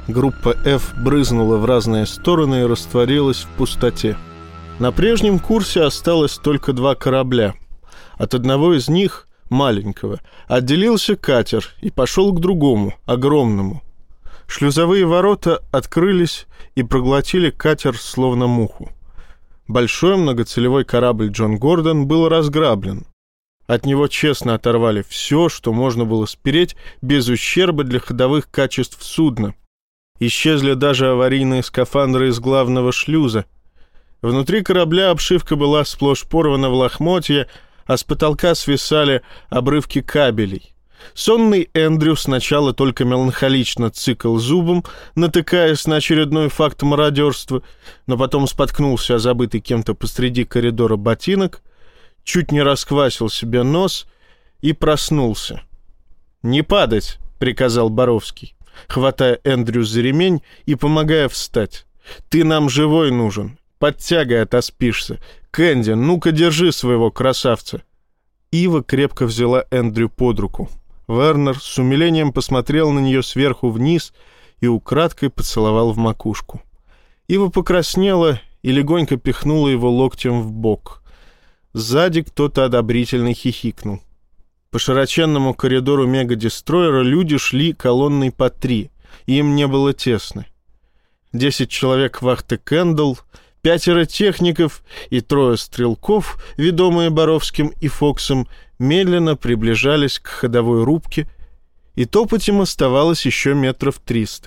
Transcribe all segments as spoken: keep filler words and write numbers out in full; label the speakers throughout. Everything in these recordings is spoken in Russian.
Speaker 1: Группа F брызнула в разные стороны и растворилась в пустоте. На прежнем курсе осталось только два корабля. От одного из них, маленького, отделился катер и пошел к другому, огромному. Шлюзовые ворота открылись и проглотили катер словно муху. Большой многоцелевой корабль «Джон Гордон» был разграблен. От него честно оторвали все, что можно было спереть без ущерба для ходовых качеств судна. Исчезли даже аварийные скафандры из главного шлюза. Внутри корабля обшивка была сплошь порвана в лохмотья, а с потолка свисали обрывки кабелей. Сонный Эндрю сначала только меланхолично цыкал зубом, натыкаясь на очередной факт мародерства, но потом споткнулся о забытый кем-то посреди коридора ботинок, чуть не расквасил себе нос и проснулся. «Не падать!» — приказал Боровский, хватая Эндрю за ремень и помогая встать. «Ты нам живой нужен. Под тягой отоспишься. Кэнди, ну-ка держи своего красавца». Ива крепко взяла Эндрю под руку. Вернер с умилением посмотрел на нее сверху вниз и украдкой поцеловал в макушку. Ива покраснела и легонько пихнула его локтем в бок. Сзади кто-то одобрительно хихикнул. По широченному коридору мегадестройера люди шли колонной по три, и им не было тесно. Десять человек вахты «Кэндалл», пятеро техников и трое стрелков, ведомые Боровским и Фоксом, медленно приближались к ходовой рубке, и топать им оставалось еще метров триста.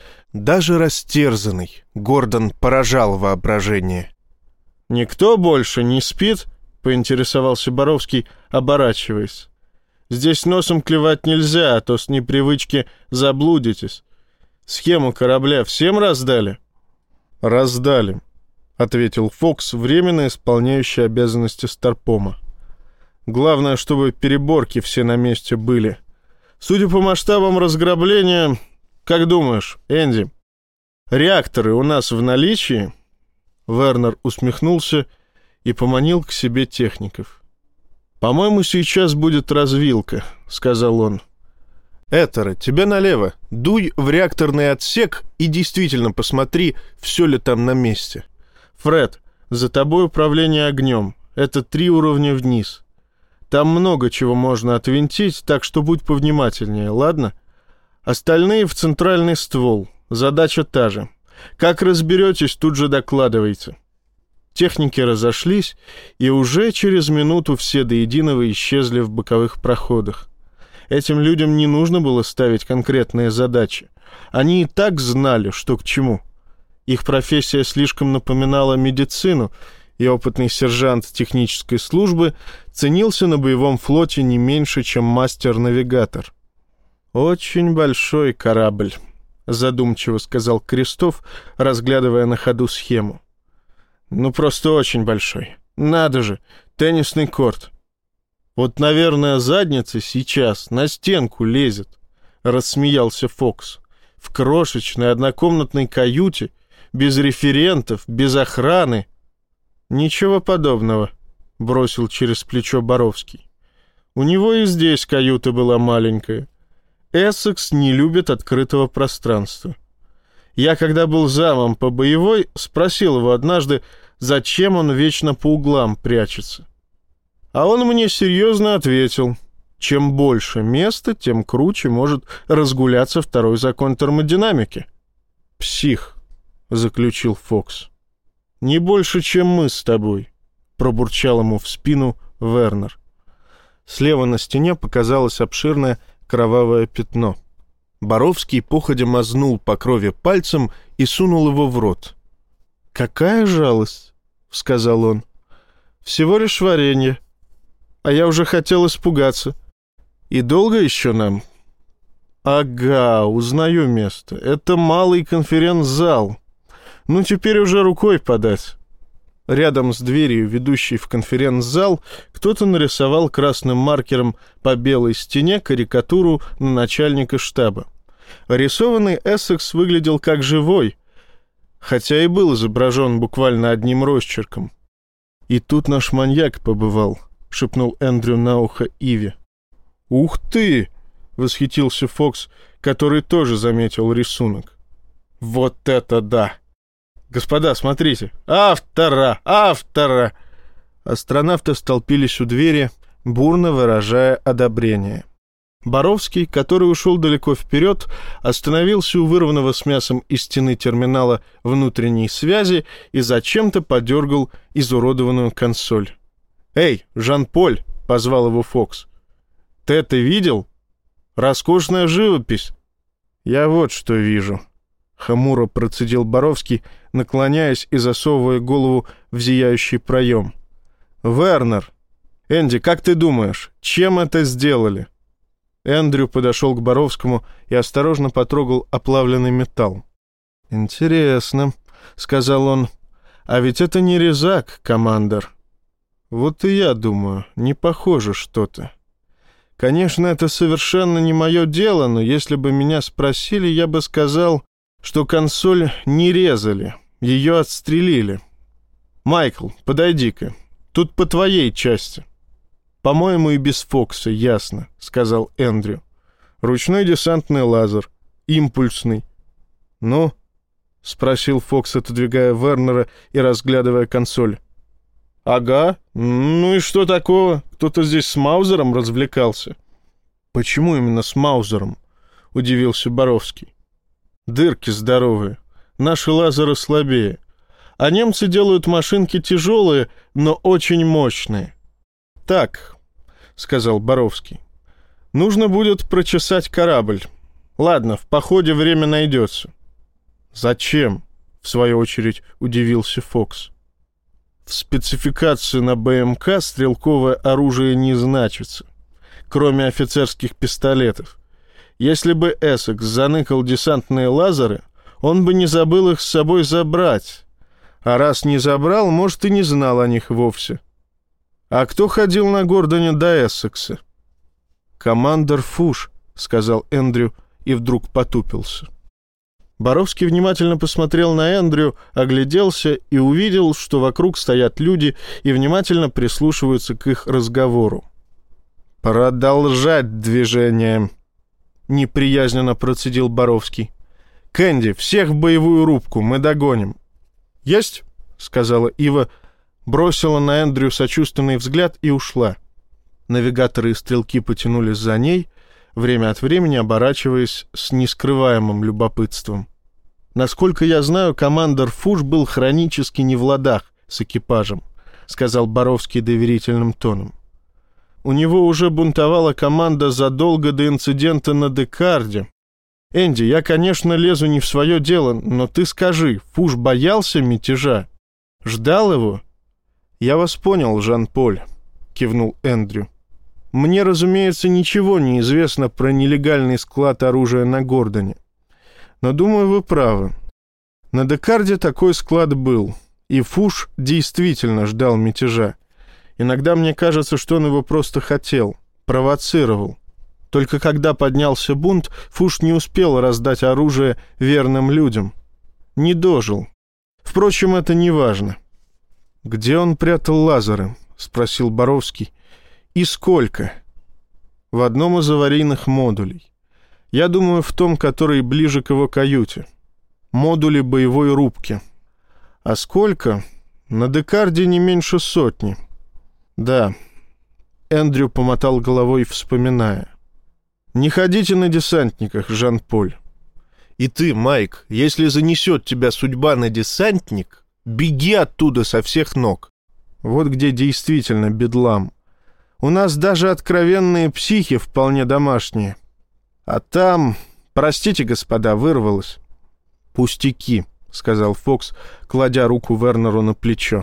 Speaker 1: Даже растерзанный Гордон поражал воображение. «Никто больше не спит?» — поинтересовался Боровский, оборачиваясь. «Здесь носом клевать нельзя, а то с непривычки заблудитесь. Схему корабля всем раздали?» «Раздали», — ответил Фокс, временно исполняющий обязанности старпома. «Главное, чтобы переборки все на месте были. Судя по масштабам разграбления, как думаешь, Энди, реакторы у нас в наличии?» Вернер усмехнулся и поманил к себе техников. «По-моему, сейчас будет развилка», — сказал он. «Этера, тебе налево. Дуй в реакторный отсек и действительно посмотри, все ли там на месте. Фред, за тобой управление огнем. Это три уровня вниз. Там много чего можно отвинтить, так что будь повнимательнее, ладно? Остальные в центральный ствол. Задача та же. Как разберетесь, тут же докладывайте». Техники разошлись, и уже через минуту все до единого исчезли в боковых проходах. Этим людям не нужно было ставить конкретные задачи. Они и так знали, что к чему. Их профессия слишком напоминала медицину, и опытный сержант технической службы ценился на боевом флоте не меньше, чем мастер-навигатор. «Очень большой корабль», — задумчиво сказал Крестов, разглядывая на ходу схему. «Ну, просто очень большой. Надо же, теннисный корт. Вот, наверное, задница сейчас на стенку лезет», — рассмеялся Фокс. «В крошечной однокомнатной каюте, без референтов, без охраны». «Ничего подобного», — бросил через плечо Боровский. «У него и здесь каюта была маленькая. Эссекс не любит открытого пространства. Я, когда был замом по боевой, спросил его однажды, зачем он вечно по углам прячется. А он мне серьезно ответил: чем больше места, тем круче может разгуляться второй закон термодинамики». «Псих», — заключил Фокс. «Не больше, чем мы с тобой», — пробурчал ему в спину Вернер. Слева на стене показалось обширное кровавое пятно. Боровский походя мазнул по крови пальцем и сунул его в рот. «Какая жалость», — сказал он. «Всего лишь варенье. А я уже хотел испугаться. И долго еще нам?» «Ага, узнаю место. Это малый конференц-зал. Ну, теперь уже рукой подать». Рядом с дверью, ведущей в конференц-зал, кто-то нарисовал красным маркером по белой стене карикатуру на начальника штаба. Рисованный Эссекс выглядел как живой, хотя и был изображен буквально одним росчерком. «И тут наш маньяк побывал», — шепнул Эндрю на ухо Иве. «Ух ты!» — восхитился Фокс, который тоже заметил рисунок. Вот это да! Господа, смотрите! Автора! Автора!» Астронавты столпились у двери, бурно выражая одобрение. Боровский, который ушел далеко вперед, остановился у вырванного с мясом из стены терминала внутренней связи и зачем-то подергал изуродованную консоль. «Эй, Жан-Поль!» — позвал его Фокс. «Ты это видел? Роскошная живопись!» «Я вот что вижу», — хмуро процедил Боровский, наклоняясь и засовывая голову в зияющий проем. «Вернер! Энди, как ты думаешь, чем это сделали?» Эндрю подошел к Боровскому и осторожно потрогал оплавленный металл. «Интересно», — сказал он. «А ведь это не резак, командор». «Вот и я думаю, не похоже что-то. Конечно, это совершенно не мое дело, но если бы меня спросили, я бы сказал, что консоль не резали, ее отстрелили. Майкл, подойди-ка, тут по твоей части». «По-моему, и без Фокса ясно», — сказал Эндрю. «Ручной десантный лазер, импульсный». «Ну?» — спросил Фокс, отодвигая Вернера и разглядывая консоль. «Ага, ну и что такого? Кто-то здесь с Маузером развлекался». «Почему именно с Маузером?» — удивился Боровский. «Дырки здоровые, наши лазеры слабее, а немцы делают машинки тяжелые, но очень мощные». «Так», — сказал Боровский, — «нужно будет прочесать корабль. Ладно, в походе время найдется». «Зачем?» — в свою очередь удивился Фокс. «В спецификации на БМК стрелковое оружие не значится, кроме офицерских пистолетов. Если бы Эссекс заныкал десантные лазеры, он бы не забыл их с собой забрать. А раз не забрал, может, и не знал о них вовсе. А кто ходил на Гордоне до Эссекса?» «Командор Фуш», — сказал Эндрю и вдруг потупился. Боровский внимательно посмотрел на Эндрю, огляделся и увидел, что вокруг стоят люди и внимательно прислушиваются к их разговору. «Продолжать движение», — неприязненно процедил Боровский. «Кэнди, всех в боевую рубку, мы догоним». «Есть», — сказала Ива, бросила на Эндрю сочувственный взгляд и ушла. Навигаторы и стрелки потянулись за ней, время от времени оборачиваясь с нескрываемым любопытством. «Насколько я знаю, командор Фуш был хронически не в ладах с экипажем», — сказал Боровский доверительным тоном. «У него уже бунтовала команда задолго до инцидента на Декарде. Энди, я, конечно, лезу не в свое дело, но ты скажи, Фуш боялся мятежа? Ждал его?» «Я вас понял, Жан-Поль», — кивнул Эндрю. «Мне, разумеется, ничего не известно про нелегальный склад оружия на Гордоне. Но, думаю, вы правы. На Декарде такой склад был, и Фуш действительно ждал мятежа. Иногда мне кажется, что он его просто хотел, провоцировал. Только когда поднялся бунт, Фуш не успел раздать оружие верным людям. Не дожил. Впрочем, это не важно». «Где он прятал лазеры?» — спросил Боровский. «И сколько?» «В одном из аварийных модулей. Я думаю, в том, который ближе к его каюте. Модули боевой рубки. А сколько? На Декарде не меньше сотни». «Да». Эндрю помотал головой, вспоминая. «Не ходите на десантниках, Жан-Поль. И ты, Майк, если занесет тебя судьба на десантник, беги оттуда со всех ног. Вот где действительно бедлам. У нас даже откровенные психи вполне домашние. А там... Простите, господа, вырвалось». «Пустяки», — сказал Фокс, кладя руку Вернеру на плечо.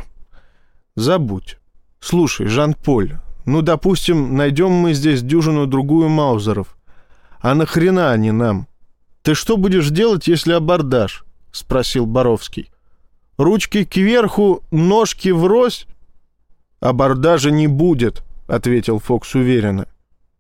Speaker 1: «Забудь. Слушай, Жан-Поль, ну, допустим, найдем мы здесь дюжину-другую маузеров. А нахрена они нам? Ты что будешь делать, если абордаж?» — спросил Боровский. «Ручки кверху, ножки врозь?» «Абордажа не будет», — ответил Фокс уверенно.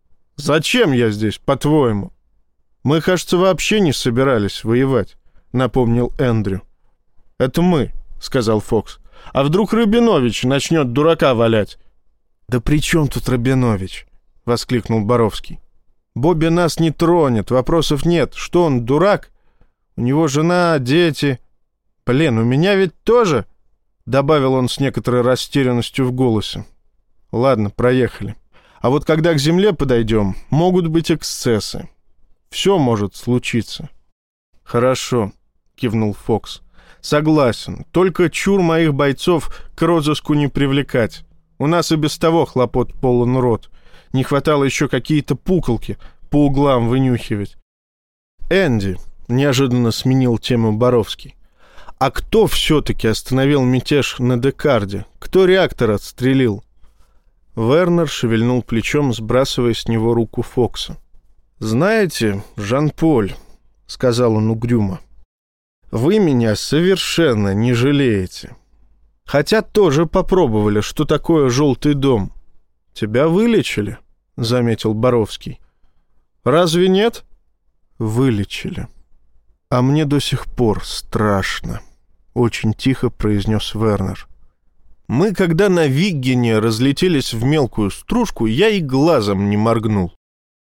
Speaker 1: «Зачем я здесь, по-твоему?» «Мы, кажется, вообще не собирались воевать», — напомнил Эндрю. «Это мы», — сказал Фокс. «А вдруг Рабинович начнет дурака валять?» «Да при чем тут Рабинович?» — воскликнул Боровский. «Бобби нас не тронет, вопросов нет. Что он, дурак?» У него жена, дети. Блин, у меня ведь тоже, — добавил он с некоторой растерянностью в голосе. Ладно, проехали. А вот когда к земле подойдем, могут быть эксцессы. Все может случиться. Хорошо, — кивнул Фокс. Согласен, только чур моих бойцов к розыску не привлекать. У нас и без того хлопот полон рот. Не хватало еще какие-то пуколки по углам вынюхивать. Энди, — неожиданно сменил тему Боровский, — а кто все-таки остановил мятеж на Декарде? Кто реактор отстрелил? Вернер шевельнул плечом, сбрасывая с него руку Фокса. «Знаете, Жан-Поль, — сказал он угрюмо, — вы меня совершенно не жалеете. Хотя тоже попробовали, что такое желтый дом. Тебя вылечили, — заметил Боровский. Разве нет? Вылечили. А мне до сих пор страшно, — очень тихо произнес Вернер. Мы, когда на Виггене разлетелись в мелкую стружку, я и глазом не моргнул.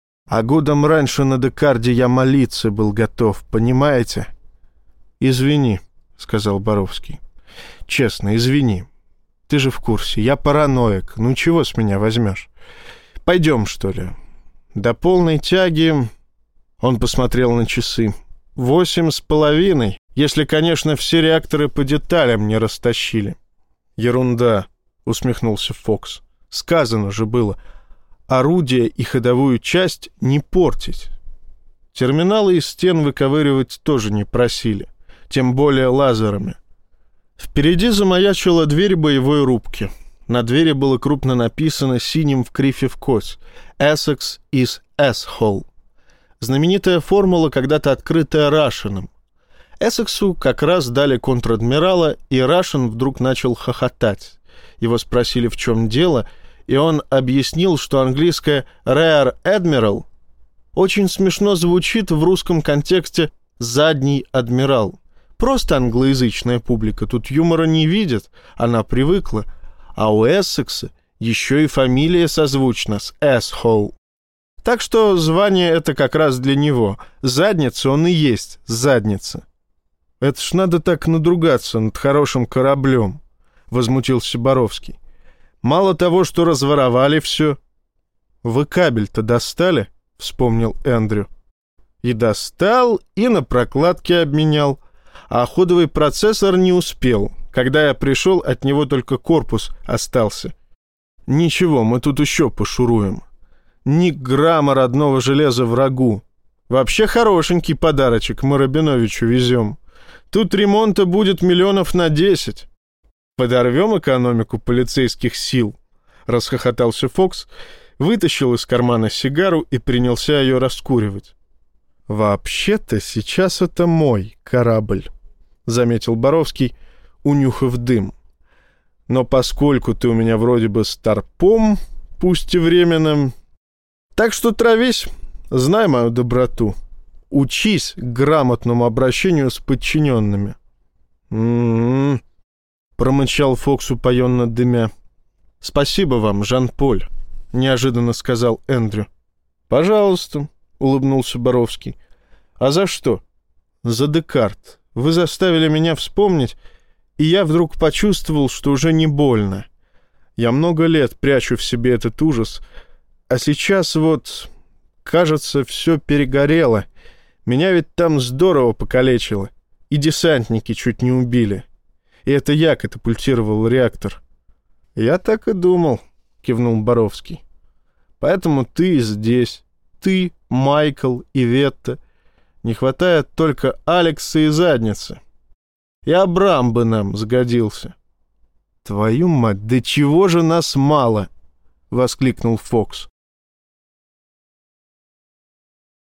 Speaker 1: А годом раньше на Декарде я молиться был готов, понимаете? «Извини», — сказал Боровский. «Честно, извини. Ты же в курсе, я параноик, ну чего с меня возьмешь? Пойдем, что ли? До полной тяги...» Он посмотрел на часы. «Восемь с половиной, если, конечно, все реакторы по деталям не растащили». «Ерунда», — усмехнулся Фокс. «Сказано же было, орудие и ходовую часть не портить. Терминалы из стен выковыривать тоже не просили, тем более лазерами». Впереди замаячила дверь боевой рубки. На двери было крупно написано синим в крифе в кость «Essex is asshole». Знаменитая формула, когда-то открытая Рашином. Эссексу как раз дали контр-адмирала, и Рашин вдруг начал хохотать. Его спросили, в чем дело, и он объяснил, что английское «rear admiral» очень смешно звучит в русском контексте «задний адмирал». Просто англоязычная публика тут юмора не видит, она привыкла. А у Эссекса еще и фамилия созвучна с «asshole». Так что звание это как раз для него. Задница он и есть задница. «Это ж надо так надругаться над хорошим кораблем», — возмутился Боровский. «Мало того, что разворовали все». «Вы кабель-то достали?» — вспомнил Эндрю. «И достал, и на прокладке обменял. А ходовый процессор не успел. Когда я пришел, от него только корпус остался. Ничего, мы тут еще пошуруем. Ни грамма родного железа врагу. Вообще хорошенький подарочек мы Рабиновичу везем. Тут ремонта будет миллионов на десять. Подорвем экономику полицейских сил», — расхохотался Фокс, вытащил из кармана сигару и принялся ее раскуривать. «Вообще-то сейчас это мой корабль», — заметил Боровский, унюхав дым. «Но поскольку ты у меня вроде бы старпом, пусть и временным, так что травись, знай мою доброту. Учись грамотному обращению с подчиненными». «М-м-м», промычал Фокс, упоенно дымя. «Спасибо вам, Жан-Поль», — неожиданно сказал Эндрю. «Пожалуйста», — улыбнулся Боровский. «А за что?» «За Декард. Вы заставили меня вспомнить, и я вдруг почувствовал, что уже не больно. Я много лет прячу в себе этот ужас, а сейчас вот, кажется, все перегорело. Меня ведь там здорово покалечило, и десантники чуть не убили. И это я катапультировал реактор». «Я так и думал», — кивнул Боровский. «Поэтому ты здесь, ты, Майкл и Ветта. Не хватает только Алекса и задницы. И Абрам бы нам сгодился». «Твою мать, да чего же нас мало!» — воскликнул Фокс.